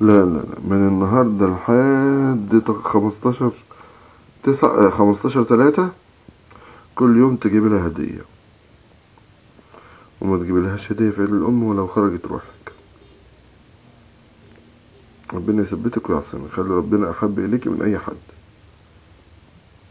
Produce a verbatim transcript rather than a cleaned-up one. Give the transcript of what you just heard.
لا لا لا، من النهاردة لحد خمستاشر تسعة خمستاشر تلاتة كل يوم تجيب لها هدية، وما تجيب لهاش هدية في عيد الأم ولو خرجت روحك. ربنا يثبتك ويعصمك، خلي ربنا أحب إليك من أي حد.